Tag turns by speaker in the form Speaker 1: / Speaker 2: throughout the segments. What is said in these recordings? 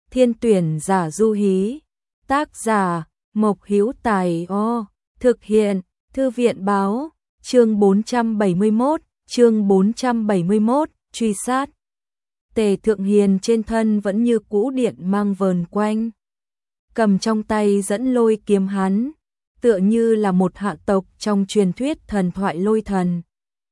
Speaker 1: Thiên tuyển giả du hí. Tác giả Mộc Hữu Tài. Thực hiện Thư viện báo. Chương 471, truy sát. Tề Thượng Hiền trên thân vẫn như cũ điện mang vờn quanh. Cầm trong tay dẫn lôi kiếm hắn, tựa như là một hạ tộc trong truyền thuyết thần thoại lôi thần.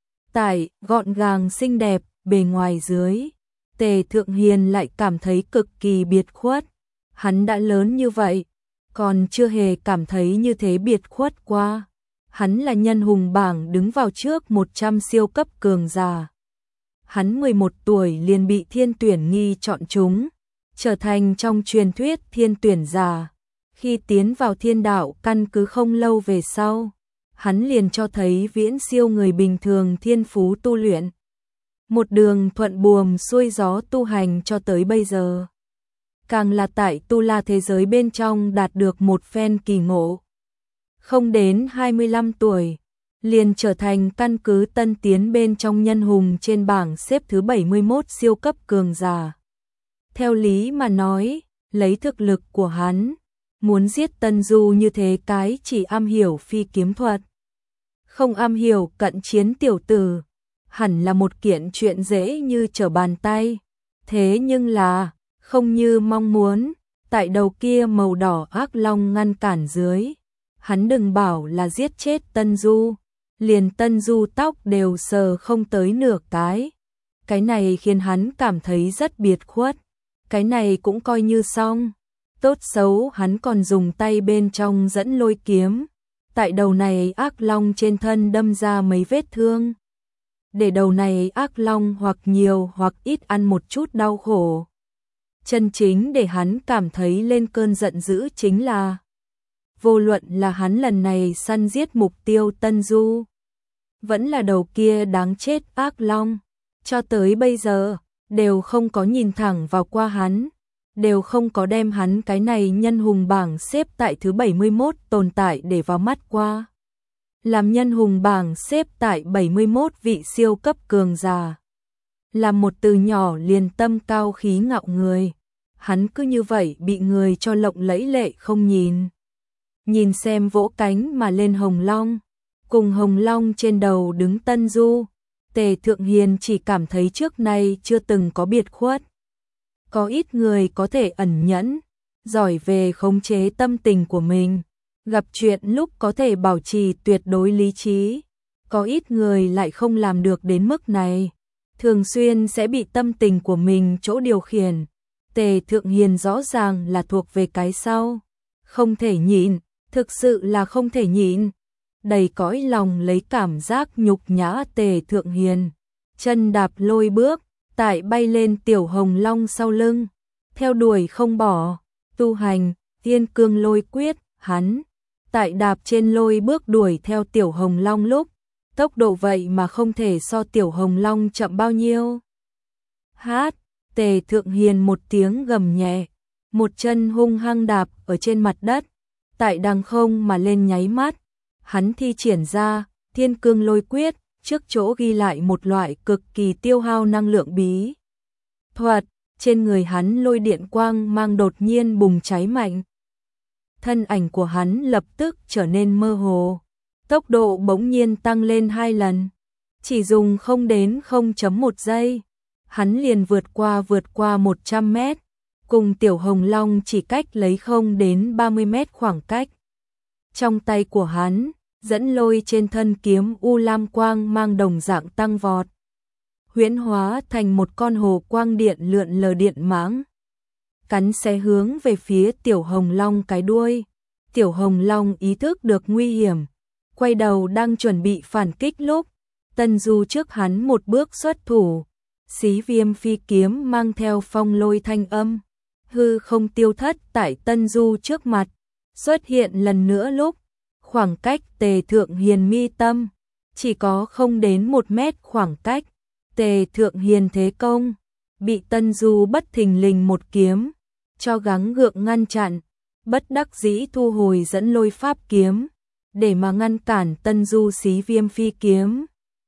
Speaker 1: Tại gọn gàng xinh đẹp, bề ngoài dưới, Tề Thượng Hiền lại cảm thấy cực kỳ biệt khuất. Hắn đã lớn như vậy, còn chưa hề cảm thấy như thế biệt khuất qua. Hắn là nhân hùng bảng đứng vào trước 100 siêu cấp cường giả. Hắn 11 tuổi liền bị thiên tuyển nghi chọn chúng, trở thành trong truyền thuyết thiên tuyển giả. Khi tiến vào thiên đạo căn cứ không lâu về sau, hắn liền cho thấy viễn siêu người bình thường thiên phú tu luyện. Một đường thuận buồm xuôi gió tu hành cho tới bây giờ. Càng là tại tu la thế giới bên trong đạt được một phen kỳ ngộ. Không đến 25 tuổi, liền trở thành căn cứ tân tiến bên trong nhân hùng trên bảng xếp thứ 71 siêu cấp cường giả. Theo lý mà nói, lấy thực lực của hắn, muốn giết Tân Du như thế cái chỉ am hiểu phi kiếm thuật, không am hiểu cận chiến tiểu tử, hẳn là một kiện chuyện dễ như trở bàn tay. Thế nhưng là, không như mong muốn, tại đầu kia màu đỏ ác long ngăn cản dưới, hắn đừng bảo là giết chết Tân Du, liền Tân Du tóc đều sờ không tới nửa cái. Cái này khiến hắn cảm thấy rất biệt khuất. Cái này cũng coi như xong. Tốt xấu hắn còn dùng tay bên trong dẫn lôi kiếm, tại đầu này ác long trên thân đâm ra mấy vết thương. Để đầu này ác long hoặc nhiều hoặc ít ăn một chút đau khổ. Chân chính để hắn cảm thấy lên cơn giận dữ chính là, vô luận là hắn lần này săn giết mục tiêu Tân Du, vẫn là đầu kia đáng chết ác long, cho tới bây giờ, đều không có nhìn thẳng vào qua hắn, đều không có đem hắn cái này nhân hùng bảng xếp tại thứ 71 tồn tại để vào mắt qua. Làm nhân hùng bảng xếp tại 71 vị siêu cấp cường giả. Làm một từ nhỏ liền tâm cao khí ngạo người, hắn cứ như vậy bị người cho lộng lẫy lệ không nhìn. Nhìn xem vỗ cánh mà lên hồng long, cùng hồng long trên đầu đứng Tân Du, Tề Thượng Hiền chỉ cảm thấy trước nay chưa từng có biệt khuất. Có ít người có thể ẩn nhẫn, giỏi về khống chế tâm tình của mình, gặp chuyện lúc có thể bảo trì tuyệt đối lý trí. Có ít người lại không làm được đến mức này, thường xuyên sẽ bị tâm tình của mình chỗ điều khiển. Tề Thượng Hiền rõ ràng là thuộc về cái sau, không thể nhịn, thực sự là không thể nhịn. Đầy cõi lòng lấy cảm giác nhục nhã, Tề Thượng Hiền chân đạp lôi bước, tại bay lên tiểu hồng long sau lưng, theo đuổi không bỏ, tu hành Thiên Cương Lôi Quyết. Hắn tại đạp trên lôi bước đuổi theo tiểu hồng long lúc, tốc độ vậy mà không thể so tiểu hồng long chậm bao nhiêu. Hát, Tề Thượng Hiền một tiếng gầm nhẹ, một chân hung hăng đạp ở trên mặt đất, tại đằng không mà lên nháy mắt, hắn thi triển ra Thiên Cương Lôi Quyết, trước chỗ ghi lại một loại cực kỳ tiêu hao năng lượng bí thuật, trên người hắn lôi điện quang mang đột nhiên bùng cháy mạnh. Thân ảnh của hắn lập tức trở nên mơ hồ, tốc độ bỗng nhiên tăng lên 2 lần, chỉ dùng không đến 0.1 giây, hắn liền vượt qua 100 mét, cùng tiểu hồng long chỉ cách lấy không đến 30 mét khoảng cách. Trong tay của hắn, dẫn lôi trên thân kiếm u lam quang mang đồng dạng tăng vọt, huyễn hóa thành một con hồ quang điện lượn lờ điện mãng, cắn xé hướng về phía tiểu hồng long cái đuôi. Tiểu hồng long ý thức được nguy hiểm, quay đầu đang chuẩn bị phản kích lúc, Tân Du trước hắn một bước xuất thủ, xí viêm phi kiếm mang theo phong lôi thanh âm, hư không tiêu thất tại Tân Du trước mặt, xuất hiện lần nữa lúc, khoảng cách Tề Thượng Hiền mi tâm, chỉ có không đến 1 mét khoảng cách. Tề Thượng Hiền thế công, bị Tân Du bất thình lình một kiếm cho gắng gượng ngăn chặn, bất đắc dĩ thu hồi dẫn lôi pháp kiếm, để mà ngăn cản Tân Du xí viêm phi kiếm.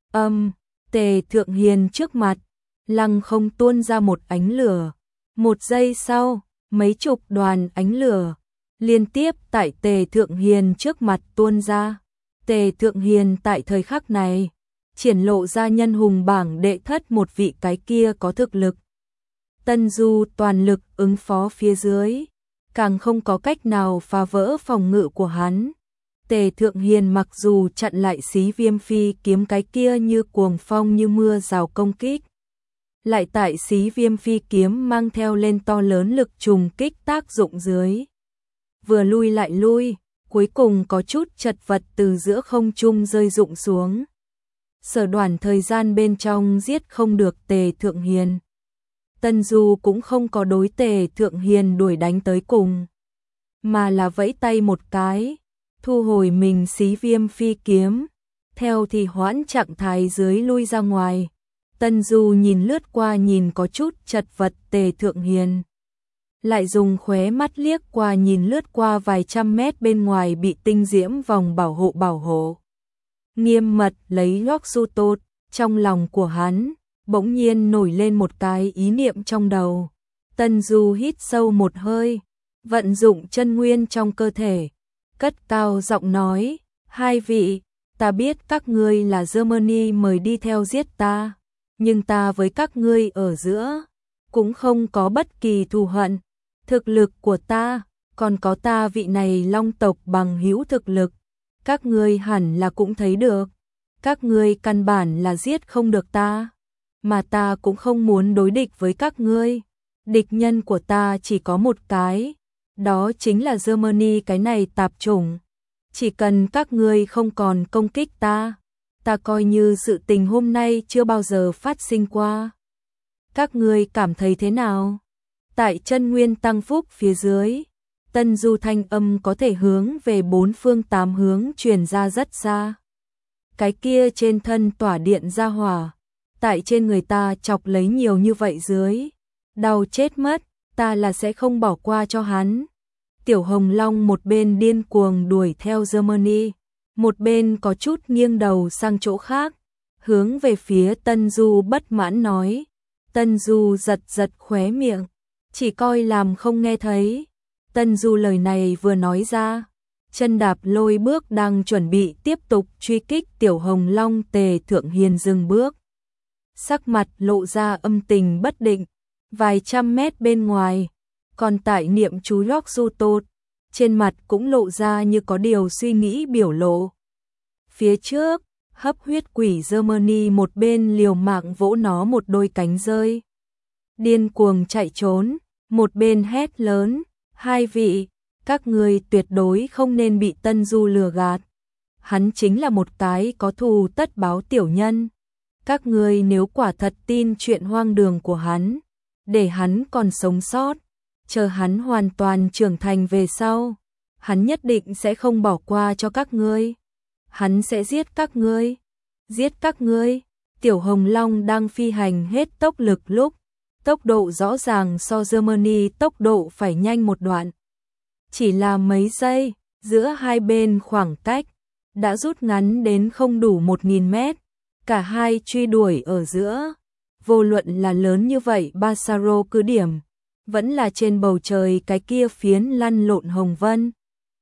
Speaker 1: Tề Thượng Hiền trước mặt, lăng không tuôn ra một ánh lửa. Một giây sau, mấy chục đoàn ánh lửa liên tiếp tại Tề Thượng Hiền trước mặt tuôn ra. Tề Thượng Hiền tại thời khắc này triển lộ ra nhân hùng bảng đệ thất một vị, cái kia có thực lực. Tân Du toàn lực ứng phó phía dưới, càng không có cách nào phá vỡ phòng ngự của hắn. Tề Thượng Hiền mặc dù chặn lại Xí Viêm Phi kiếm cái kia như cuồng phong như mưa rào công kích, lại tại Xí Viêm Phi kiếm mang theo lên to lớn lực trùng kích tác dụng dưới. Vừa lui lại lui, cuối cùng có chút chật vật từ giữa không trung rơi rụng xuống. Sở Đoản thời gian bên trong giết không được Tề Thượng Hiền. Tân Du cũng không có đối Tề Thượng Hiền đuổi đánh tới cùng, mà là vẫy tay một cái, thu hồi mình Xí Viêm Phi kiếm, theo thì hoãn trạng thái dưới lui ra ngoài. Tân Du nhìn lướt qua nhìn có chút chật vật Tề Thượng Hiền, lại dùng khóe mắt liếc qua nhìn lướt qua vài trăm mét bên ngoài bị tinh diễm vòng bảo hộ nghiêm mật lấy Lock Su Tốt. Trong lòng của hắn bỗng nhiên nổi lên một cái ý niệm trong đầu. Tân Du hít sâu một hơi, vận dụng chân nguyên trong cơ thể, cất cao giọng nói, hai vị, ta biết các ngươi là Germany mời đi theo giết ta, nhưng ta với các ngươi ở giữa cũng không có bất kỳ thù hận. Thực lực của ta, còn có ta vị này Long tộc bằng hữu thực lực, các ngươi hẳn là cũng thấy được. Các ngươi căn bản là giết không được ta, mà ta cũng không muốn đối địch với các ngươi. Địch nhân của ta chỉ có một cái, đó chính là Germany cái này tạp chủng. Chỉ cần các ngươi không còn công kích ta, ta coi như sự tình hôm nay chưa bao giờ phát sinh qua. Các ngươi cảm thấy thế nào? Tại chân nguyên tăng phúc phía dưới, Tân Du thanh âm có thể hướng về bốn phương tám hướng truyền ra rất xa. Cái kia trên thân tỏa điện ra hỏa, tại trên người ta chọc lấy nhiều như vậy dưới, đau chết mất, ta là sẽ không bỏ qua cho hắn. Tiểu Hồng Long một bên điên cuồng đuổi theo Germany, một bên có chút nghiêng đầu sang chỗ khác, hướng về phía Tân Du bất mãn nói. Tân Du giật giật khóe miệng, chỉ coi làm không nghe thấy. Tân Du lời này vừa nói ra, chân đạp lôi bước đang chuẩn bị tiếp tục truy kích Tiểu Hồng Long. Tề Thượng Hiền dừng bước, sắc mặt lộ ra âm tình bất định. Vài trăm mét bên ngoài, còn tại niệm chú Lock Su Tốt, trên mặt cũng lộ ra như có điều suy nghĩ biểu lộ. Phía trước, hấp huyết quỷ Germany một bên liều mạng vỗ nó một đôi cánh rơi, điên cuồng chạy trốn, một bên hét lớn, hai vị, các ngươi tuyệt đối không nên bị Tân Du lừa gạt. Hắn chính là một cái có thù tất báo tiểu nhân. Các ngươi nếu quả thật tin chuyện hoang đường của hắn, để hắn còn sống sót, chờ hắn hoàn toàn trưởng thành về sau, hắn nhất định sẽ không bỏ qua cho các ngươi. Hắn sẽ giết các ngươi. Giết các ngươi. Tiểu Hồng Long đang phi hành hết tốc lực lúc, tốc độ rõ ràng so Germany tốc độ phải nhanh một đoạn. Chỉ là mấy giây, giữa hai bên khoảng cách đã rút ngắn đến không đủ 1000 mét. Cả hai truy đuổi ở giữa, vô luận là lớn như vậy Basaro cứ điểm, vẫn là trên bầu trời cái kia phiến lăn lộn hồng vân,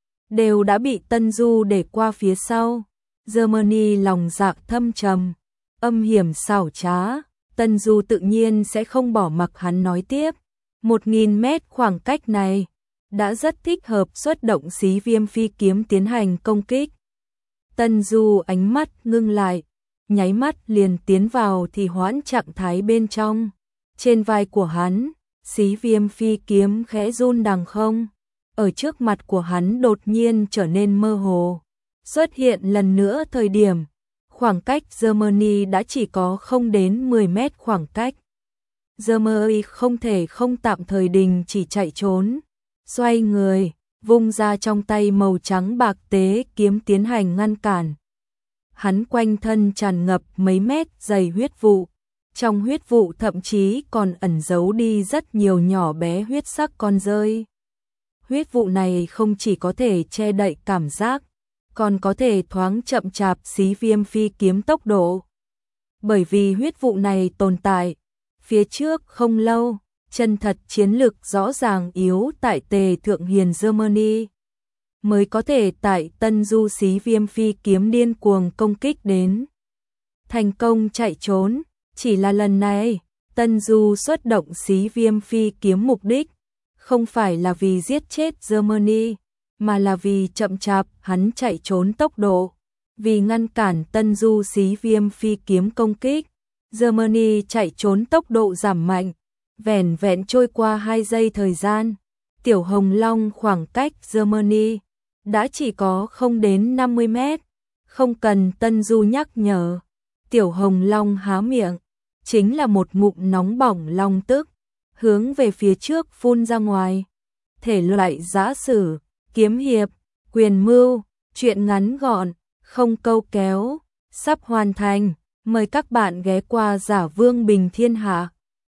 Speaker 1: đều đã bị Tân Du để qua phía sau. Germany lòng dạ thâm trầm, âm hiểm xảo trá, Tân Du tự nhiên sẽ không bỏ mặc hắn nói tiếp. 1000 mét khoảng cách này đã rất thích hợp xuất động Xí Viêm Phi kiếm tiến hành công kích. Tân Du ánh mắt ngưng lại, nháy mắt liền tiến vào thì hoãn trạng thái bên trong. Trên vai của hắn, Xí Viêm Phi kiếm khẽ run đằng không, ở trước mặt của hắn đột nhiên trở nên mơ hồ. Xuất hiện lần nữa thời điểm, khoảng cách Germany đã chỉ có không đến 10 mét khoảng cách. Germany không thể không tạm thời đình chỉ chạy trốn, xoay người, vung ra trong tay màu trắng bạc tế kiếm tiến hành ngăn cản. Hắn quanh thân tràn ngập mấy mét dày huyết vụ, trong huyết vụ thậm chí còn ẩn giấu đi rất nhiều nhỏ bé huyết sắc con rơi. Huyết vụ này không chỉ có thể che đậy cảm giác, còn có thể thoáng chậm chạp Xí Viêm Phi kiếm tốc độ. Bởi vì huyết vụ này tồn tại, phía trước không lâu, chân thật chiến lược rõ ràng yếu tại Tề Thượng Hiền Germany, mới có thể tại Tân Du Xí Viêm phi kiếm điên cuồng công kích đến. Thành công chạy trốn, chỉ là lần này, Tân Du xuất động Xí Viêm phi kiếm mục đích, không phải là vì giết chết Germany, mà là vì chậm chạp hắn chạy trốn tốc độ. Vì ngăn cản Tân Du Xí Viêm phi kiếm công kích, Germany chạy trốn tốc độ giảm mạnh, vẻn vẹn trôi qua 2 giây thời gian. Tiểu Hồng Long khoảng cách Germany đã chỉ có không đến 50 mét, không cần Tân Du nhắc nhở. Tiểu Hồng Long há miệng, chính là một ngụm nóng bỏng long tức, hướng về phía trước phun ra ngoài. Thể loại giã sử, kiếm hiệp, quyền mưu, truyện ngắn gọn, không câu kéo, sắp hoàn thành. Mời các bạn ghé qua Giả Vương Bình Thiên Hạ.